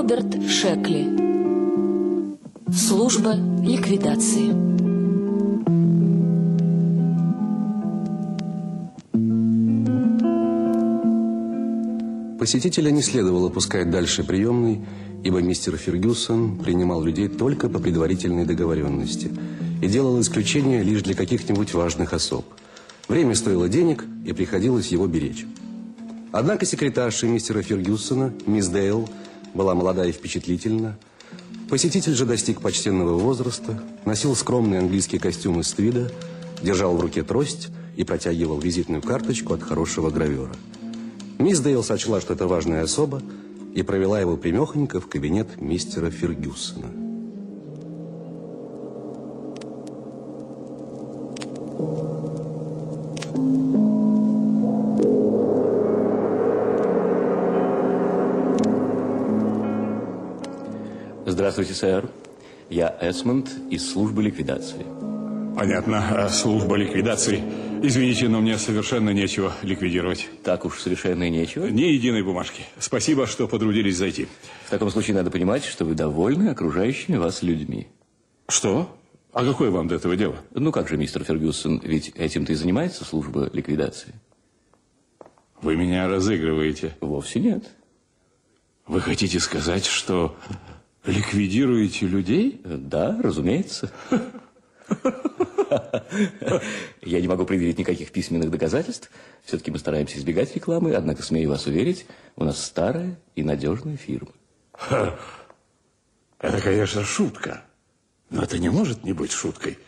Роберт Шекли. Служба ликвидации. Посетителя не следовало пускать дальше приемной, ибо мистер Фергюсон принимал людей только по предварительной договоренности и делал исключение лишь для каких-нибудь важных особ. Время стоило денег, и приходилось его беречь. Однако секретарша мистера Фергюсона, мисс Дейл, была молода и впечатлительна. Посетитель же достиг почтенного возраста, носил скромный английский костюм из твида, держал в руке трость и протягивал визитную карточку от хорошего гравера. Мисс Дейл сочла, что это важная особа, и провела его прямехонько в кабинет мистера Фергюсона. Здравствуйте, сэр. Я Эсмонд из службы ликвидации. Понятно. Служба ликвидации. Извините, но мне совершенно нечего ликвидировать. Так уж совершенно и нечего? Ни единой бумажки. Спасибо, что потрудились зайти. В таком случае надо понимать, что вы довольны окружающими вас людьми. Что? А какое вам до этого дело? Ну как же, мистер Фергюсон, ведь этим-то и занимается служба ликвидации. Вы меня разыгрываете? Вовсе нет. Вы хотите сказать, что ликвидируете людей? Да, разумеется. Я не могу предъявить никаких письменных доказательств. Все-таки мы стараемся избегать рекламы, однако, смею вас уверить, у нас старая и надежная фирма. Это, конечно, шутка. Но это не может не быть шуткой.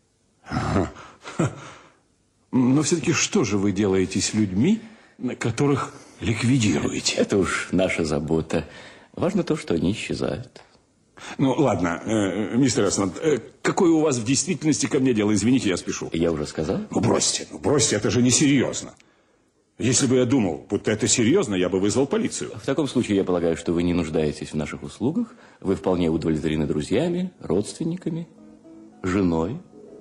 Но все-таки что же вы делаете с людьми, которых ликвидируете? Это уж наша забота. Важно то, что они исчезают. Ну, ладно, мистер Эсмонд, какое у вас в действительности ко мне дело? Извините, я спешу. Я уже сказал? Ну, бросьте, это же несерьезно. Если бы я думал, будто это серьезно, я бы вызвал полицию. В таком случае я полагаю, что вы не нуждаетесь в наших услугах. Вы вполне удовлетворены друзьями, родственниками, женой.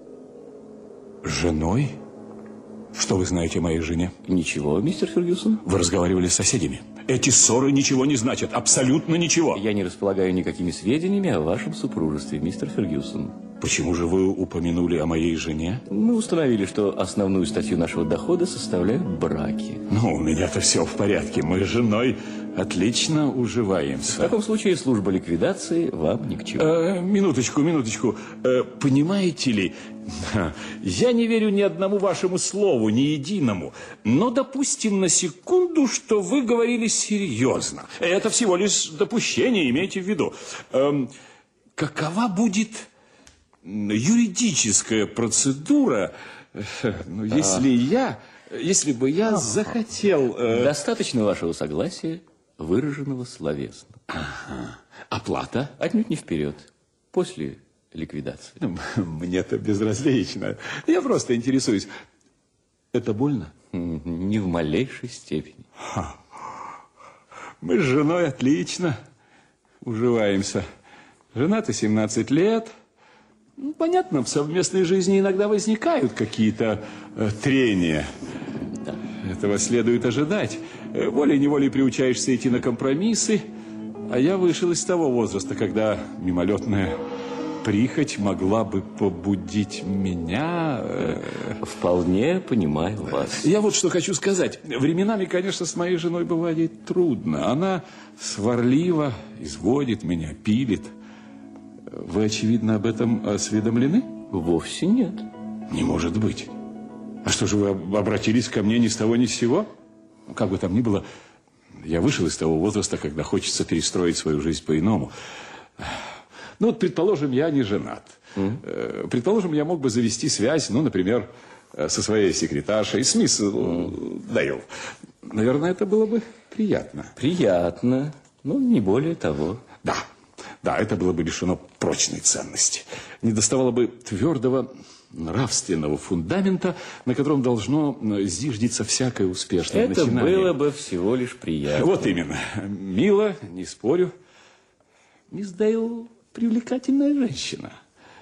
Женой? Что вы знаете о моей жене? Ничего, мистер Фергюсон. Вы разговаривали с соседями. Эти ссоры ничего не значат, абсолютно ничего. Я не располагаю никакими сведениями о вашем супружестве, мистер Фергюсон. Почему же вы упомянули о моей жене? Мы установили, что основную статью нашего дохода составляют браки. Ну, у меня-то все в порядке. Мы с женой отлично уживаемся. В таком случае служба ликвидации вам ни к чему. Минуточку. Понимаете ли, я не верю ни одному вашему слову, ни единому. Но допустим на секунду, что вы говорили серьезно. Это всего лишь допущение, имейте в виду. Какова будет юридическая процедура, если бы я захотел... Достаточно вашего согласия, выраженного словесно. Оплата? Отнюдь не вперед, после ликвидации. Мне-то безразлично. Я просто интересуюсь. Это больно? Не в малейшей степени. Мы с женой отлично уживаемся. Жена-то 17 лет. Ну, понятно, в совместной жизни иногда возникают какие-то трения. Да. Этого следует ожидать. Волей-неволей приучаешься идти на компромиссы. А я вышел из того возраста, когда мимолетная прихоть могла бы побудить меня... Вполне понимаю вас. Я вот что хочу сказать. Временами, конечно, с моей женой бывает трудно. Она сварлива, изводит меня, пилит. Вы, очевидно, об этом осведомлены? Вовсе нет. Не может быть. А что же вы обратились ко мне ни с того ни с сего? Как бы там ни было, я вышел из того возраста, когда хочется перестроить свою жизнь по-иному. Ну вот, предположим, я не женат. Предположим, я мог бы завести связь, ну, например, со своей секретаршей, с мисс Дейл. Наверное, это было бы приятно. Приятно, но не более того. Да, это было бы лишено прочной ценности. Не доставало бы твердого нравственного фундамента, на котором должно зиждиться всякое успешное начинание. Это было бы всего лишь приятно. Вот именно. Мило, не спорю. Мисс Дейл привлекательная женщина.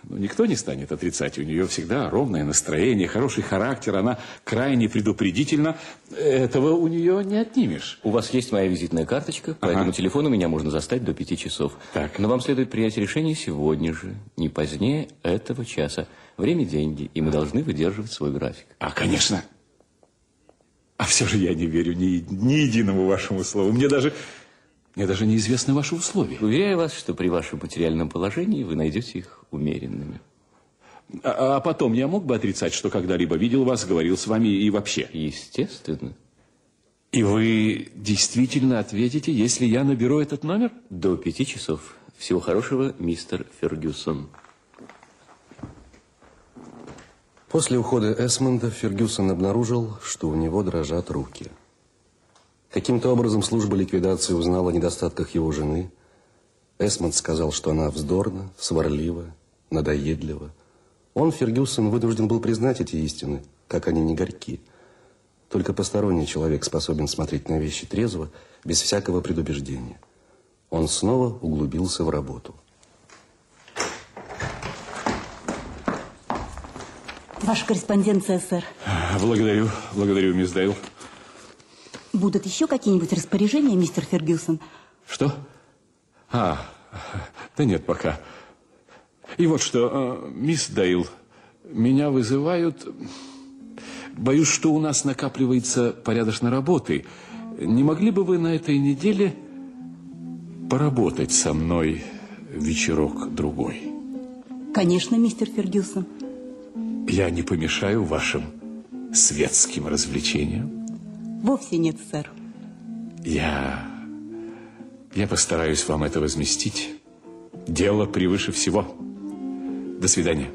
никто не станет отрицать. У нее всегда ровное настроение, хороший характер. Она крайне предупредительна. Этого у нее не отнимешь. У вас есть моя визитная карточка, по этому телефону меня можно застать до 5 часов. Так. Но вам следует принять решение сегодня же, не позднее этого часа. Время – деньги, и мы должны выдерживать свой график. Конечно. А все же я не верю ни единому вашему слову. Мне даже неизвестны ваши условия. Уверяю вас, что при вашем материальном положении вы найдете их умеренными. А потом я мог бы отрицать, что когда-либо видел вас, говорил с вами и вообще? Естественно. И вы действительно ответите, если я наберу этот номер? До 5 часов. Всего хорошего, мистер Фергюсон. После ухода Эсмонда Фергюсон обнаружил, что у него дрожат руки. Каким-то образом служба ликвидации узнала о недостатках его жены. Эсмонд сказал, что она вздорна, сварлива, надоедлива. Он, Фергюсон, вынужден был признать эти истины, как они не горьки. Только посторонний человек способен смотреть на вещи трезво, без всякого предубеждения. Он снова углубился в работу. Ваша корреспонденция, сэр. Благодарю, мисс Дейл. Будут еще какие-нибудь распоряжения, мистер Фергюсон? Что? Да нет, пока. И вот что, мисс Дейл, меня вызывают. Боюсь, что у нас накапливается порядочно работы. Не могли бы вы на этой неделе поработать со мной вечерок-другой? Конечно, мистер Фергюсон. Я не помешаю вашим светским развлечениям? Вовсе нет, сэр. Я постараюсь вам это возместить. Дело превыше всего. До свидания.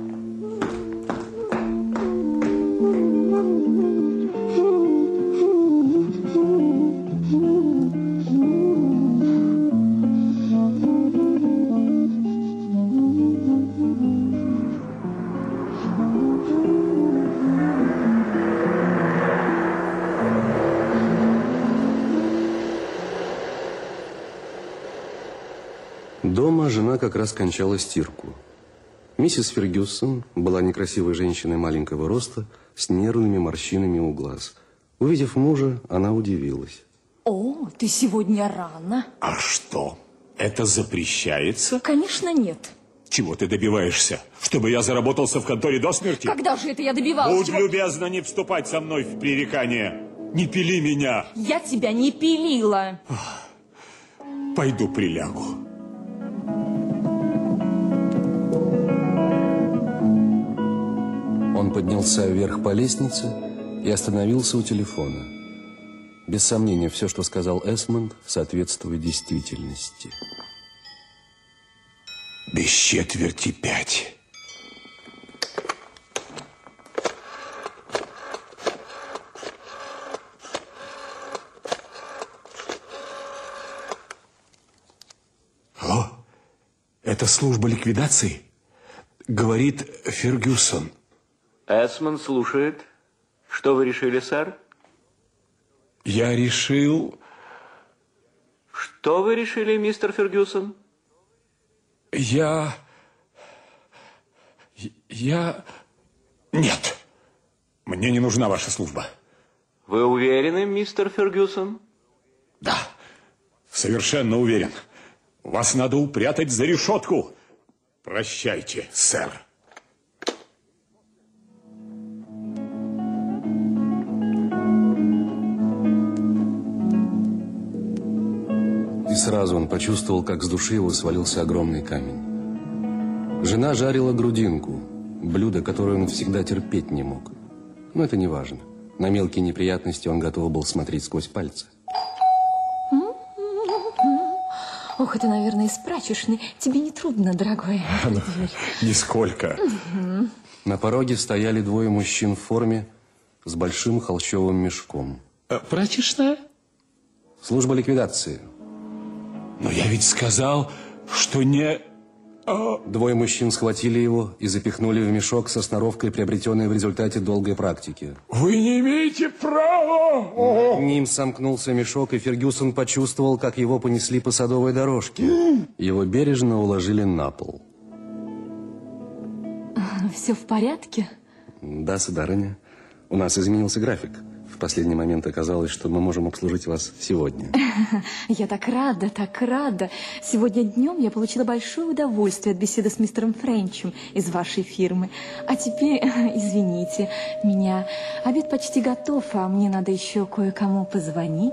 Дома жена как раз кончала стирку. Миссис Фергюсон была некрасивой женщиной маленького роста, с нервными морщинами у глаз. Увидев мужа, она удивилась. О, ты сегодня рано. А что? Это запрещается? Конечно, нет. Чего ты добиваешься? Чтобы я заработался в конторе до смерти? Когда же это я добивалась? Будь любезна не вступать со мной в пререкание. Не пили меня. Я тебя не пилила. Пойду прилягу. Он поднялся вверх по лестнице и остановился у телефона. Без сомнения, все, что сказал Эсмонд, соответствует действительности. Без 4:45. Алло, это служба ликвидации? Говорит Фергюсон. Эсмонд слушает. Что вы решили, сэр? Я решил... Что вы решили, мистер Фергюсон? Я... Нет. Мне не нужна ваша служба. Вы уверены, мистер Фергюсон? Да, совершенно уверен. Вас надо упрятать за решетку. Прощайте, сэр. И сразу он почувствовал, как с души его свалился огромный камень. Жена жарила грудинку, блюдо, которое он всегда терпеть не мог. Но это не важно. На мелкие неприятности он готов был смотреть сквозь пальцы. Ох, это, наверное, из прачечной. Тебе не трудно, дорогой? Нисколько. На пороге стояли двое мужчин в форме с большим холщовым мешком. Прачечная? Служба ликвидации. Но я ведь сказал, что не... Двое мужчин схватили его и запихнули в мешок со сноровкой, приобретенной в результате долгой практики. Вы не имеете права! Над ним сомкнулся мешок, и Фергюсон почувствовал, как его понесли по садовой дорожке. Его бережно уложили на пол. все в порядке? Да, сударыня. У нас изменился график. В последний момент оказалось, что мы можем обслужить вас сегодня. Я так рада, так рада. Сегодня днем я получила большое удовольствие от беседы с мистером Френчем из вашей фирмы. А теперь, извините, обед почти готов, а мне надо еще кое-кому позвонить.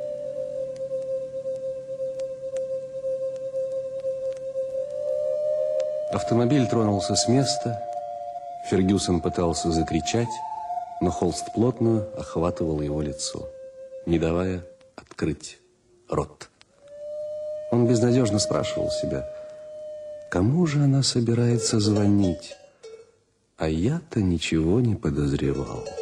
Автомобиль тронулся с места. Фергюсон пытался закричать, но холст плотно охватывал его лицо, не давая открыть рот. Он безнадежно спрашивал себя, кому же она собирается звонить? А я-то ничего не подозревал.